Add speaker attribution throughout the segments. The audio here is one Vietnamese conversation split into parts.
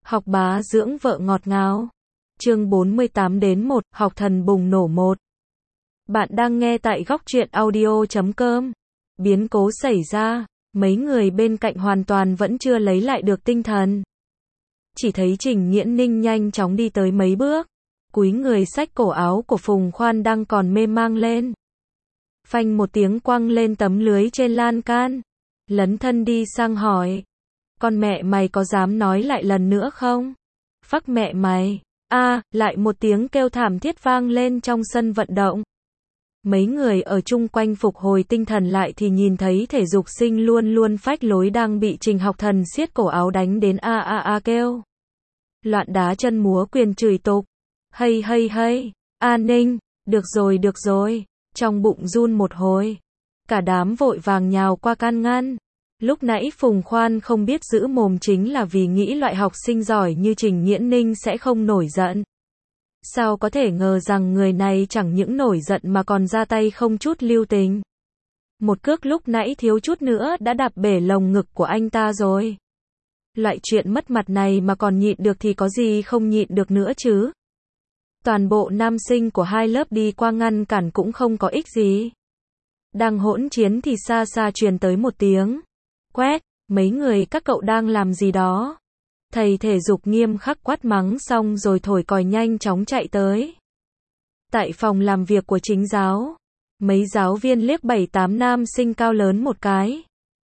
Speaker 1: Học bá dưỡng vợ ngọt ngào. Chương 48-1, học thần bùng nổ 1. Bạn đang nghe tại góc truyện audio.com. Biến cố xảy ra, mấy người bên cạnh hoàn toàn vẫn chưa lấy lại được tinh thần. Chỉ thấy Trình Nghiễn Ninh nhanh chóng đi tới mấy bước, cúi người xách cổ áo của Phùng Khoan đang còn mê mang lên. Phanh một tiếng quăng lên tấm lưới trên lan can, lấn thân đi sang hỏi: "Con mẹ mày có dám nói lại lần nữa không?" "Phắc mẹ mày." Lại một tiếng kêu thảm thiết vang lên trong sân vận động. Mấy người ở chung quanh phục hồi tinh thần lại thì nhìn thấy thể dục sinh luôn luôn phách lối đang bị Trình Học Thần siết cổ áo đánh đến kêu loạn, đá chân múa quyền chửi tục: "Hây hây hây, An Ninh, được rồi." Trong bụng run một hồi, cả đám vội vàng nhào qua can ngăn. Lúc nãy Phùng Khoan không biết giữ mồm chính là vì nghĩ loại học sinh giỏi như Trình Nghiễn Ninh sẽ không nổi giận. Sao có thể ngờ rằng người này chẳng những nổi giận mà còn ra tay không chút lưu tình. Một cước lúc nãy thiếu chút nữa đã đạp bể lồng ngực của anh ta rồi. Loại chuyện mất mặt này mà còn nhịn được thì có gì không nhịn được nữa chứ. Toàn bộ nam sinh của hai lớp đi qua ngăn cản cũng không có ích gì. Đang hỗn chiến thì xa xa truyền tới một tiếng quét: "Mấy người các cậu đang làm gì đó?" Thầy thể dục nghiêm khắc quát mắng xong rồi thổi còi nhanh chóng chạy tới. Tại phòng làm việc của chính giáo, mấy giáo viên liếc 7-8 nam sinh cao lớn một cái.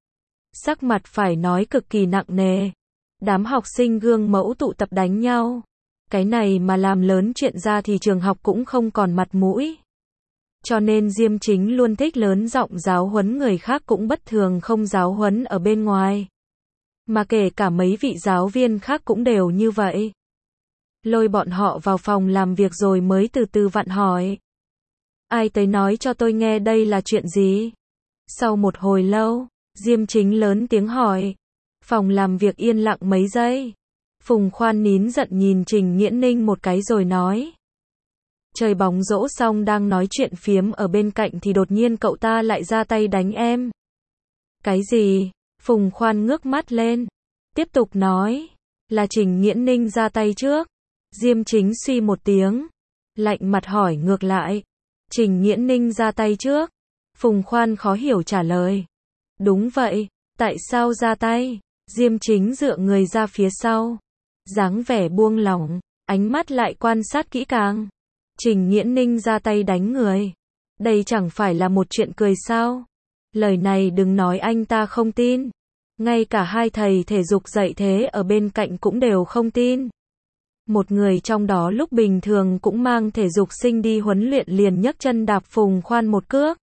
Speaker 1: Sắc mặt phải nói cực kỳ nặng nề. Đám học sinh gương mẫu tụ tập đánh nhau. Cái này mà làm lớn chuyện ra thì trường học cũng không còn mặt mũi. Cho nên Diêm Chính luôn thích lớn giọng giáo huấn người khác cũng bất thường không giáo huấn ở bên ngoài. Mà kể cả mấy vị giáo viên khác cũng đều như vậy. Lôi bọn họ vào phòng làm việc rồi mới từ từ vặn hỏi: "Ai tới nói cho tôi nghe đây là chuyện gì?" Sau một hồi lâu, Diêm Chính lớn tiếng hỏi. Phòng làm việc yên lặng mấy giây. Phùng Khoan nín giận nhìn Trình Nghiễn Ninh một cái rồi nói: "Chơi bóng rổ xong đang nói chuyện phiếm ở bên cạnh thì đột nhiên cậu ta lại ra tay đánh em." "Cái gì?" Phùng Khoan ngước mắt lên, tiếp tục nói: "Là Trình Nghiễn Ninh ra tay trước." Diêm Chính suy một tiếng, lạnh mặt hỏi ngược lại: "Trình Nghiễn Ninh ra tay trước?" Phùng Khoan khó hiểu trả lời: "Đúng vậy." "Tại sao ra tay?" Diêm Chính dựa người ra phía sau, dáng vẻ buông lỏng, ánh mắt lại quan sát kỹ càng. "Trình Nghiễn Ninh ra tay đánh người. Đây chẳng phải là một chuyện cười sao?" Lời này đừng nói anh ta không tin. Ngay cả hai thầy thể dục dạy thế ở bên cạnh cũng đều không tin. Một người trong đó lúc bình thường cũng mang thể dục sinh đi huấn luyện liền nhấc chân đạp Phùng Khoan một cước.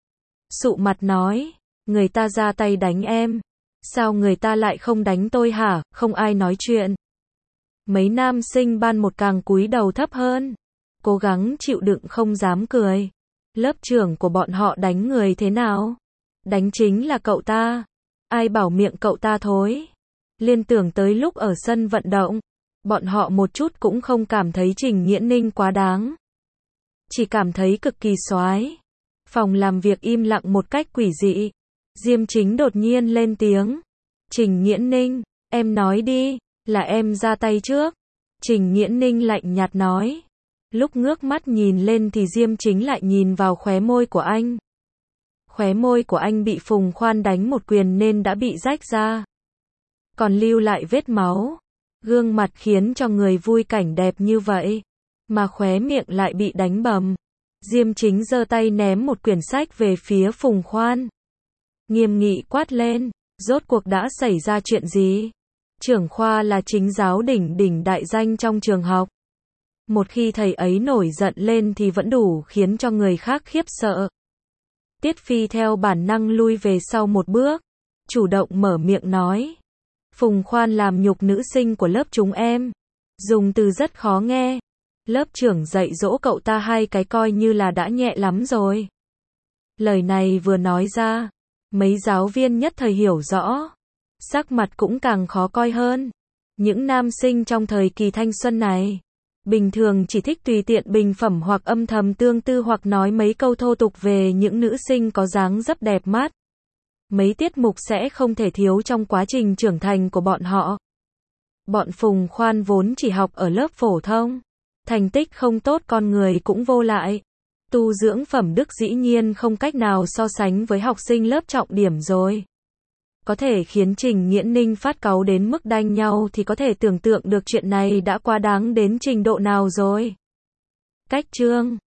Speaker 1: Sụ mặt nói: "Người ta ra tay đánh em. Sao người ta lại không đánh tôi hả?" Không ai nói chuyện. Mấy nam sinh ban một càng cúi đầu thấp hơn, cố gắng chịu đựng không dám cười. Lớp trưởng của bọn họ đánh người thế nào? Đánh chính là cậu ta. Ai bảo miệng cậu ta thối. Liên tưởng tới lúc ở sân vận động, bọn họ một chút cũng không cảm thấy Trình Nghiễn Ninh quá đáng. Chỉ cảm thấy cực kỳ xoái. Phòng làm việc im lặng một cách quỷ dị. Diêm Chính đột nhiên lên tiếng: "Trình Nghiễn Ninh, em nói đi, là em ra tay trước." Trình Nghiễn Ninh lạnh nhạt nói. Lúc ngước mắt nhìn lên thì Diêm Chính lại nhìn vào khóe môi của anh. Khóe môi của anh bị Phùng Khoan đánh một quyền nên đã bị rách ra, còn lưu lại vết máu. Gương mặt khiến cho người vui cảnh đẹp như vậy, mà khóe miệng lại bị đánh bầm. Diêm Chính giơ tay ném một quyển sách về phía Phùng Khoan, nghiêm nghị quát lên: "Rốt cuộc đã xảy ra chuyện gì?" Trưởng khoa là chính giáo đỉnh đại danh trong trường học. Một khi thầy ấy nổi giận lên thì vẫn đủ khiến cho người khác khiếp sợ. Tiết Phi theo bản năng lui về sau một bước, chủ động mở miệng nói: "Phùng Khoan làm nhục nữ sinh của lớp chúng em, dùng từ rất khó nghe. Lớp trưởng dạy dỗ cậu ta 2 cái coi như là đã nhẹ lắm rồi." Lời này vừa nói ra, mấy giáo viên nhất thời hiểu rõ, sắc mặt cũng càng khó coi hơn. Những nam sinh trong thời kỳ thanh xuân này, bình thường chỉ thích tùy tiện bình phẩm hoặc âm thầm tương tư hoặc nói mấy câu thô tục về những nữ sinh có dáng dấp đẹp mắt. Mấy tiết mục sẽ không thể thiếu trong quá trình trưởng thành của bọn họ. Bọn Phùng Khoan vốn chỉ học ở lớp phổ thông. Thành tích không tốt con người cũng vô lại. Tu dưỡng phẩm đức dĩ nhiên không cách nào so sánh với học sinh lớp trọng điểm rồi. Có thể khiến Trình Nghiễn Ninh phát cáu đến mức đánh nhau thì có thể tưởng tượng được chuyện này đã quá đáng đến trình độ nào rồi. Cách chương